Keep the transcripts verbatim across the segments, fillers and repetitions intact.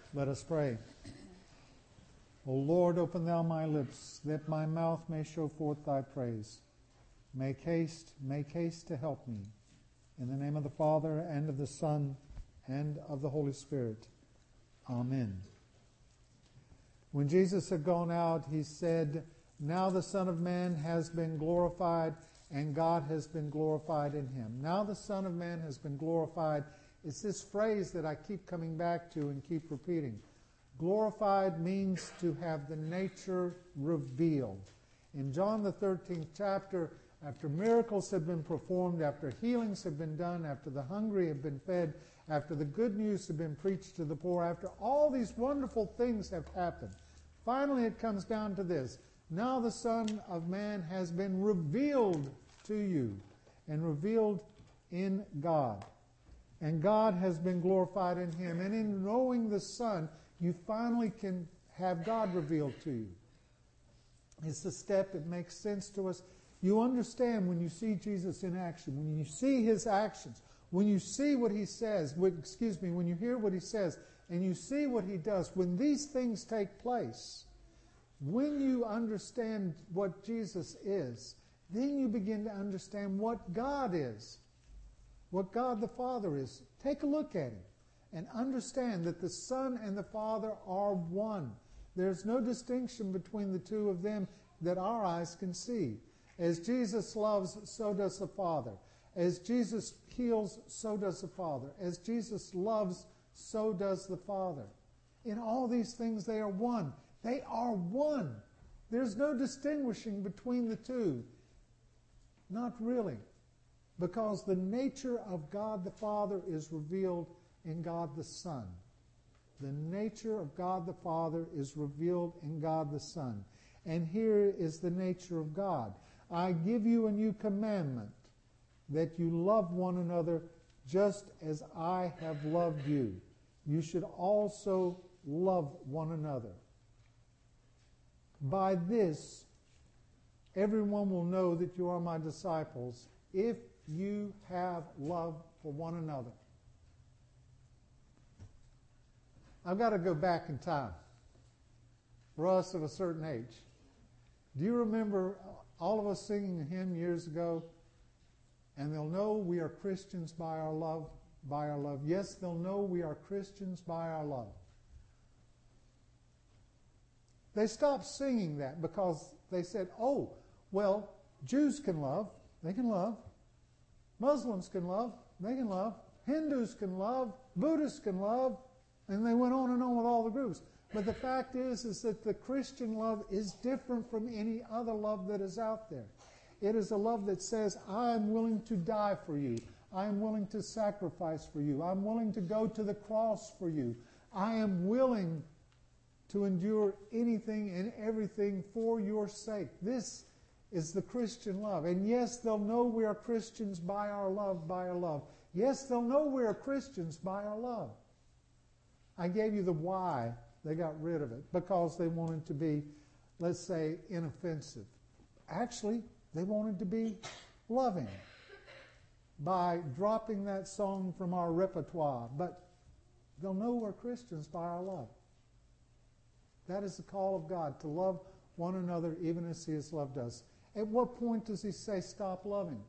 Let us pray. O Lord, open thou my lips, that my mouth may show forth thy praise. Make haste, make haste to help me. In the name of the Father, and of the Son, and of the Holy Spirit. Amen. When Jesus had gone out, he said, "Now the Son of Man has been glorified, and God has been glorified in him." Now the Son of Man has been glorified. It's this phrase that I keep coming back to and keep repeating. Glorified means to have the nature revealed. In John the thirteenth chapter, after miracles have been performed, after healings have been done, after the hungry have been fed, after the good news have been preached to the poor, after all these wonderful things have happened, finally it comes down to this. Now the Son of Man has been revealed to you, and revealed in God. And God has been glorified in him. And in knowing the Son, you finally can have God revealed to you. It's a step that makes sense to us. You understand when you see Jesus in action, when you see his actions, when you see what he says, when, excuse me, when you hear what he says, and you see what he does, when these things take place, when you understand what Jesus is, then you begin to understand what God is, what God the Father is. Take a look at him and understand that the Son and the Father are one. There's no distinction between the two of them that our eyes can see. As Jesus loves, so does the Father. As Jesus heals, so does the Father. As Jesus loves, so does the Father. In all these things, they are one. They are one. There's no distinguishing between the two. Not really. Because the nature of God the Father is revealed in God the Son. The nature of God the Father is revealed in God the Son. And here is the nature of God. I give you a new commandment, that you love one another just as I have loved you. You should also love one another. By this, everyone will know that you are my disciples, if you have love for one another. I've got to go back in time. For us of a certain age. Do you remember all of us singing a hymn years ago? And they'll know we are Christians by our love, by our love. Yes, they'll know we are Christians by our love. They stopped singing that because they said, oh, well, Jews can love, they can love. Muslims can love, they can love. Hindus can love, Buddhists can love. And they went on and on with all the groups. But the fact is, is that the Christian love is different from any other love that is out there. It is a love that says, I am willing to die for you. I am willing to sacrifice for you. I'm willing to go to the cross for you. I am willing to endure anything and everything for your sake. This is the Christian love. And yes, they'll know we are Christians by our love, by our love. Yes, they'll know we are Christians by our love. I gave you the why they got rid of it. Because they wanted to be, let's say, inoffensive. Actually, they wanted to be loving by dropping that song from our repertoire. But they'll know we're Christians by our love. That is the call of God, to love one another even as he has loved us. At what point does he say, stop loving?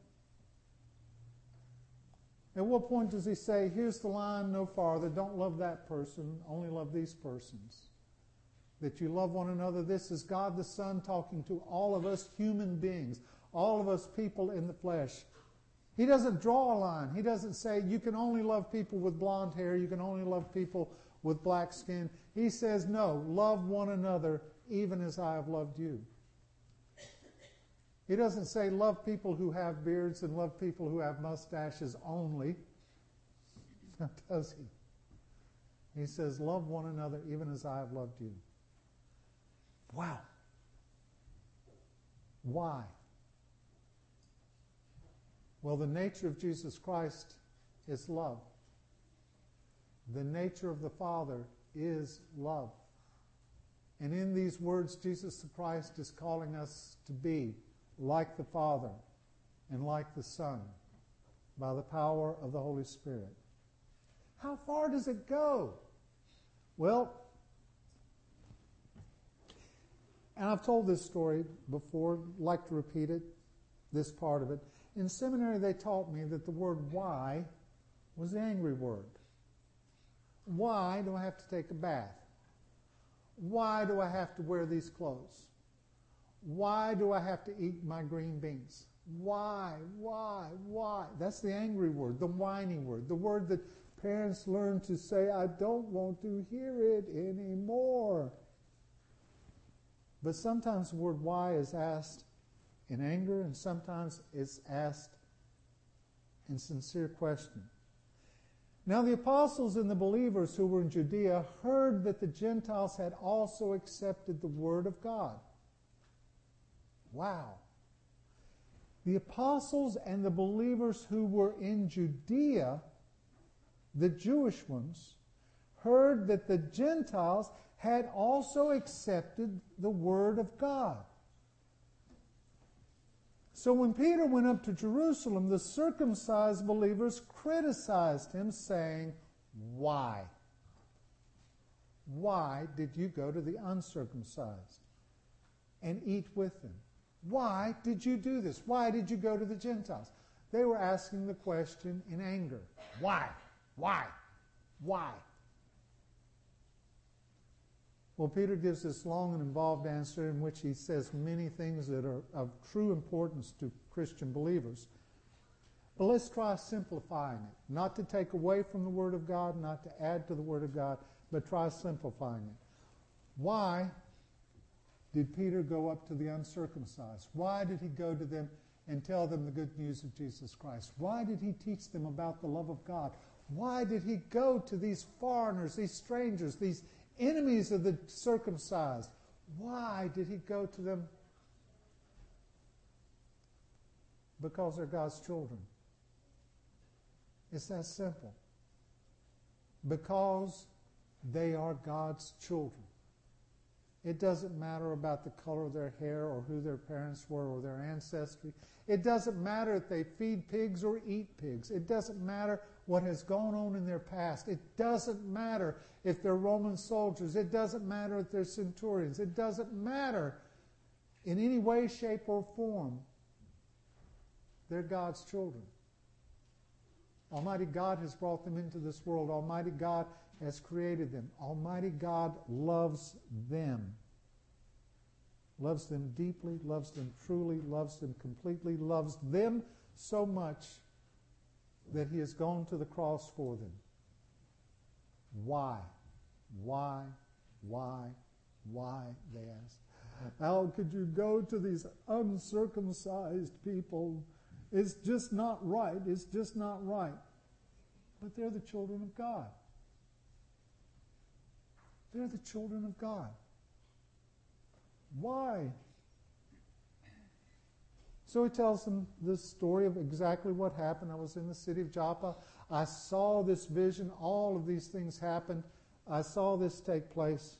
At what point does he say, here's the line, no farther, don't love that person, only love these persons? That you love one another. This is God the Son talking to all of us human beings, all of us people in the flesh. He doesn't draw a line. He doesn't say, you can only love people with blonde hair, you can only love people with black skin. He says, no, love one another even as I have loved you. He doesn't say love people who have beards and love people who have mustaches only. Does he? He says love one another even as I have loved you. Wow. Why? Well, the nature of Jesus Christ is love. The nature of the Father is love. And in these words, Jesus Christ is calling us to be like the Father and like the Son by the power of the Holy Spirit. How far does it go? Well, and I've told this story before, like to repeat it, this part of it. In seminary, they taught me that the word why was the angry word. Why do I have to take a bath? Why do I have to wear these clothes? Why do I have to eat my green beans? Why, why, why? That's the angry word, the whiny word, the word that parents learn to say, I don't want to hear it anymore. But sometimes the word why is asked in anger, and sometimes it's asked in sincere question. Now the apostles and the believers who were in Judea heard that the Gentiles had also accepted the word of God. Wow. The apostles and the believers who were in Judea, the Jewish ones, heard that the Gentiles had also accepted the word of God. So when Peter went up to Jerusalem, the circumcised believers criticized him, saying, Why? Why did you go to the uncircumcised and eat with them? Why did you do this? Why did you go to the Gentiles? They were asking the question in anger. Why? Why? Why? Well, Peter gives this long and involved answer in which he says many things that are of true importance to Christian believers. But let's try simplifying it. Not to take away from the Word of God, not to add to the Word of God, but try simplifying it. Why did Peter go up to the uncircumcised? Why did he go to them and tell them the good news of Jesus Christ? Why did he teach them about the love of God? Why did he go to these foreigners, these strangers, these enemies of the circumcised? Why did he go to them? Because they're God's children. It's that simple. Because they are God's children. It doesn't matter about the color of their hair or who their parents were or their ancestry. It doesn't matter if they feed pigs or eat pigs. It doesn't matter what has gone on in their past. It doesn't matter if they're Roman soldiers. It doesn't matter if they're centurions. It doesn't matter in any way, shape, or form. They're God's children. Almighty God has brought them into this world. Almighty God has created them. Almighty God loves them. Loves them deeply, loves them truly, loves them completely, loves them so much that he has gone to the cross for them. Why? Why? Why? Why? They ask. How could you go to these uncircumcised people? It's just not right. It's just not right. But they're the children of God. They're the children of God. Why? So he tells them this story of exactly what happened. I was in the city of Joppa. I saw this vision. All of these things happened. I saw this take place.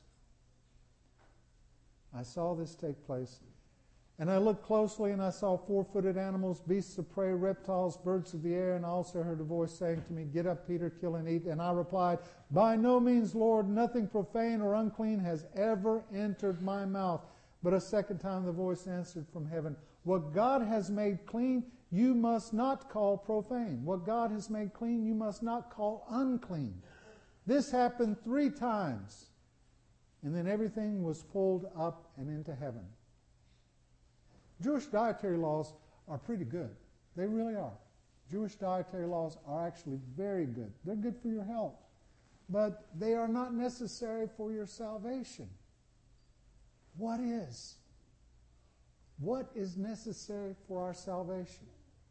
I saw this take place. And I looked closely, and I saw four-footed animals, beasts of prey, reptiles, birds of the air, and I also heard a voice saying to me, Get up, Peter, kill and eat. And I replied, By no means, Lord, nothing profane or unclean has ever entered my mouth. But a second time the voice answered from heaven, What God has made clean, you must not call profane. What God has made clean, you must not call unclean. This happened three times. And then everything was pulled up and into heaven. Jewish dietary laws are pretty good. They really are. Jewish dietary laws are actually very good. They're good for your health. But they are not necessary for your salvation. What is? What is necessary for our salvation?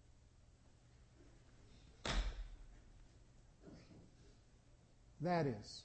That is.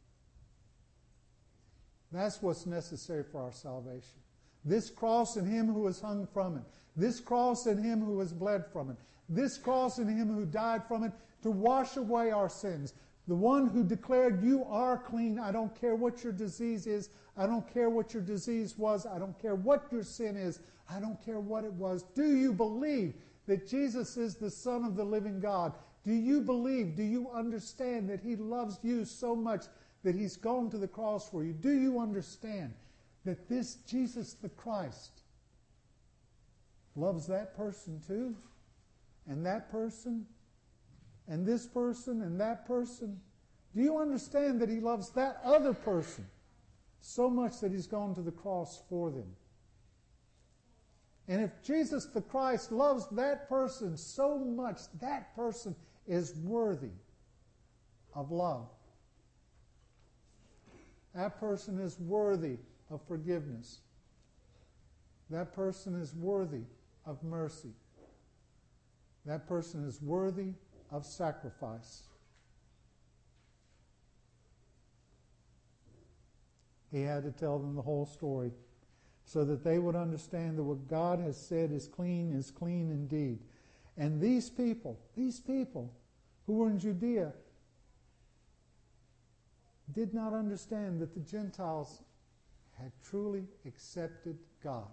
That's what's necessary for our salvation. This cross and him who was hung from it. This cross and him who was bled from it. This cross and him who died from it to wash away our sins. The one who declared you are clean. I don't care what your disease is. I don't care what your disease was. I don't care what your sin is. I don't care what it was. Do you believe that Jesus is the Son of the living God? Do you believe, do you understand that he loves you so much that He's gone to the cross for you? Do you understand that this Jesus the Christ loves that person too? And that person? And this person? And that person? Do you understand that He loves that other person so much that He's gone to the cross for them? And if Jesus the Christ loves that person so much, that person is worthy of love. That person is worthy of forgiveness. That person is worthy of mercy. That person is worthy of sacrifice. He had to tell them the whole story so that they would understand that what God has said is clean is clean indeed. And these people, these people who were in Judea did not understand that the Gentiles had truly accepted God.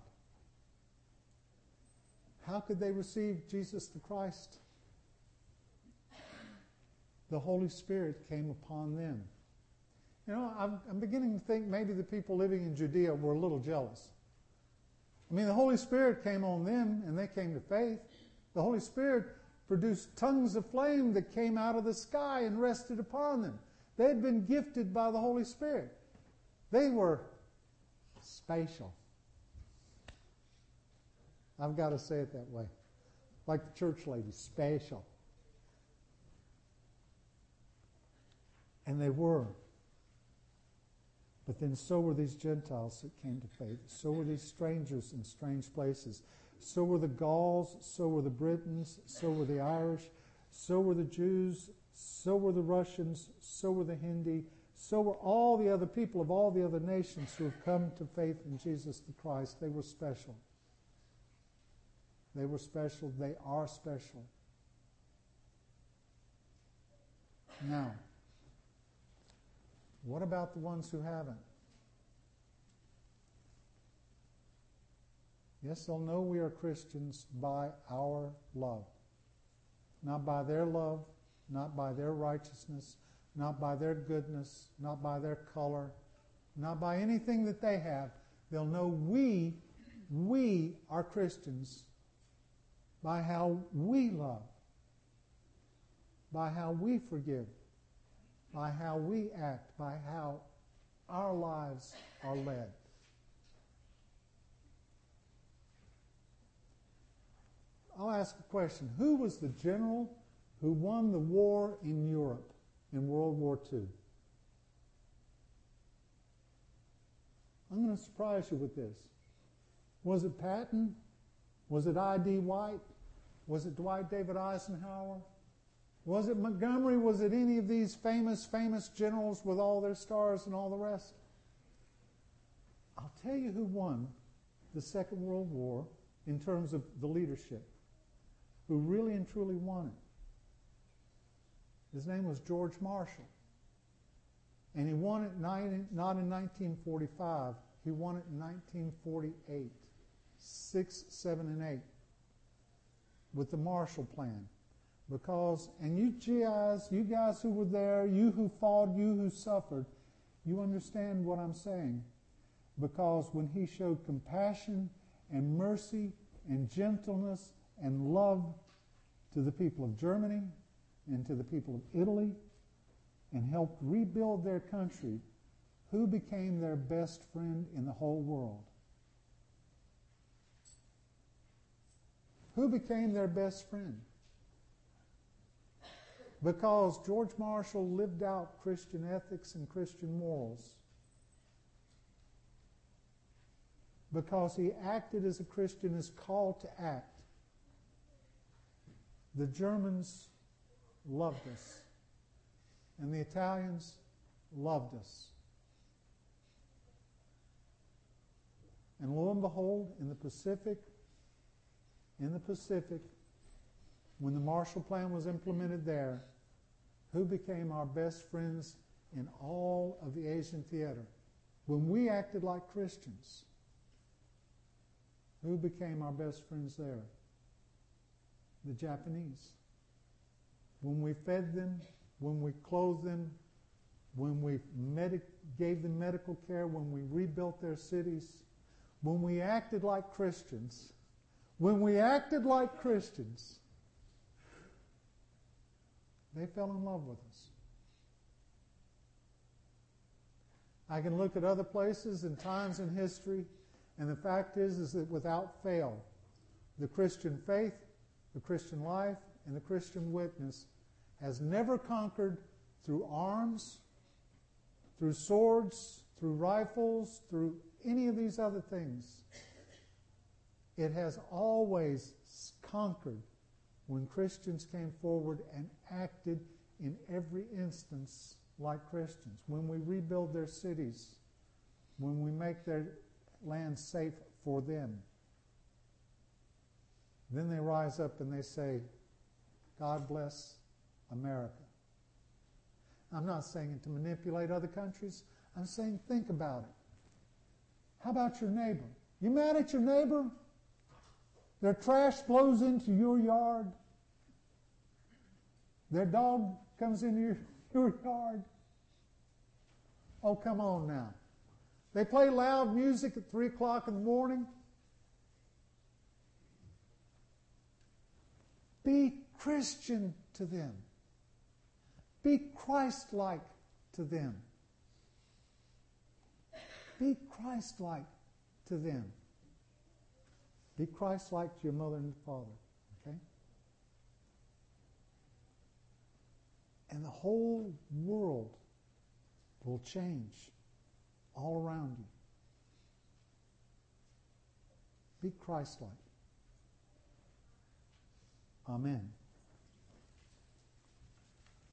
How could they receive Jesus the Christ? The Holy Spirit came upon them. You know, I'm, I'm beginning to think maybe the people living in Judea were a little jealous. I mean, the Holy Spirit came on them and they came to faith. The Holy Spirit produced tongues of flame that came out of the sky and rested upon them. They had been gifted by the Holy Spirit. They were special. I've got to say it that way. Like the church ladies, special. And they were. But then so were these Gentiles that came to faith. So were these strangers in strange places. So were the Gauls. So were the Britons. So were the Irish. So were the Jews. So were the Russians. So were the Hindi. So were all the other people of all the other nations who have come to faith in Jesus the Christ. They were special. They were special. They are special. Now, what about the ones who haven't? Yes, they'll know we are Christians by our love. Not by their love, not by their righteousness, not by their goodness, not by their color, not by anything that they have. They'll know we, we are Christians by how we love, by how we forgive, by how we act, by how our lives are led. I'll ask a question. Who was the general who won the war in Europe in World War Two? I'm going to surprise you with this. Was it Patton? Was it I D White? Was it Dwight David Eisenhower? Was it Montgomery? Was it any of these famous, famous generals with all their stars and all the rest? I'll tell you who won the Second World War in terms of the leadership, who really and truly won it. His name was George Marshall. And he won it not in nineteen forty-five, he won it in nineteen forty-eight, six, seven, and eight, with the Marshall Plan. Because, and you guys, you guys who were there, you who fought, you who suffered, you understand what I'm saying. Because when he showed compassion and mercy and gentleness and love to the people of Germany and to the people of Italy and helped rebuild their country, who became their best friend in the whole world? Who became their best friend? Because George Marshall lived out Christian ethics and Christian morals. Because he acted as a Christian is called to act. The Germans loved us. And the Italians loved us. And lo and behold, in the Pacific, in the Pacific, when the Marshall Plan was implemented there, who became our best friends in all of the Asian theater? When we acted like Christians, who became our best friends there? The Japanese. When we fed them, when we clothed them, when we medic- gave them medical care, when we rebuilt their cities, when we acted like Christians, when we acted like Christians, they fell in love with us. I can look at other places and times in history, and the fact is, is that without fail, the Christian faith, the Christian life, and the Christian witness has never conquered through arms, through swords, through rifles, through any of these other things. It has always conquered when Christians came forward and acted in every instance like Christians. When we rebuild their cities, when we make their land safe for them, then they rise up and they say, God bless America. I'm not saying it to manipulate other countries. I'm saying think about it. How about your neighbor? You mad at your neighbor? Their trash blows into your yard. Their dog comes into your, your yard. Oh, come on now. They play loud music at three o'clock in the morning. Be Christian to them. Be Christ-like to them. Be Christ-like to them. Be Christ-like to your mother and father. Okay? And the whole world will change all around you. Be Christ-like. Amen.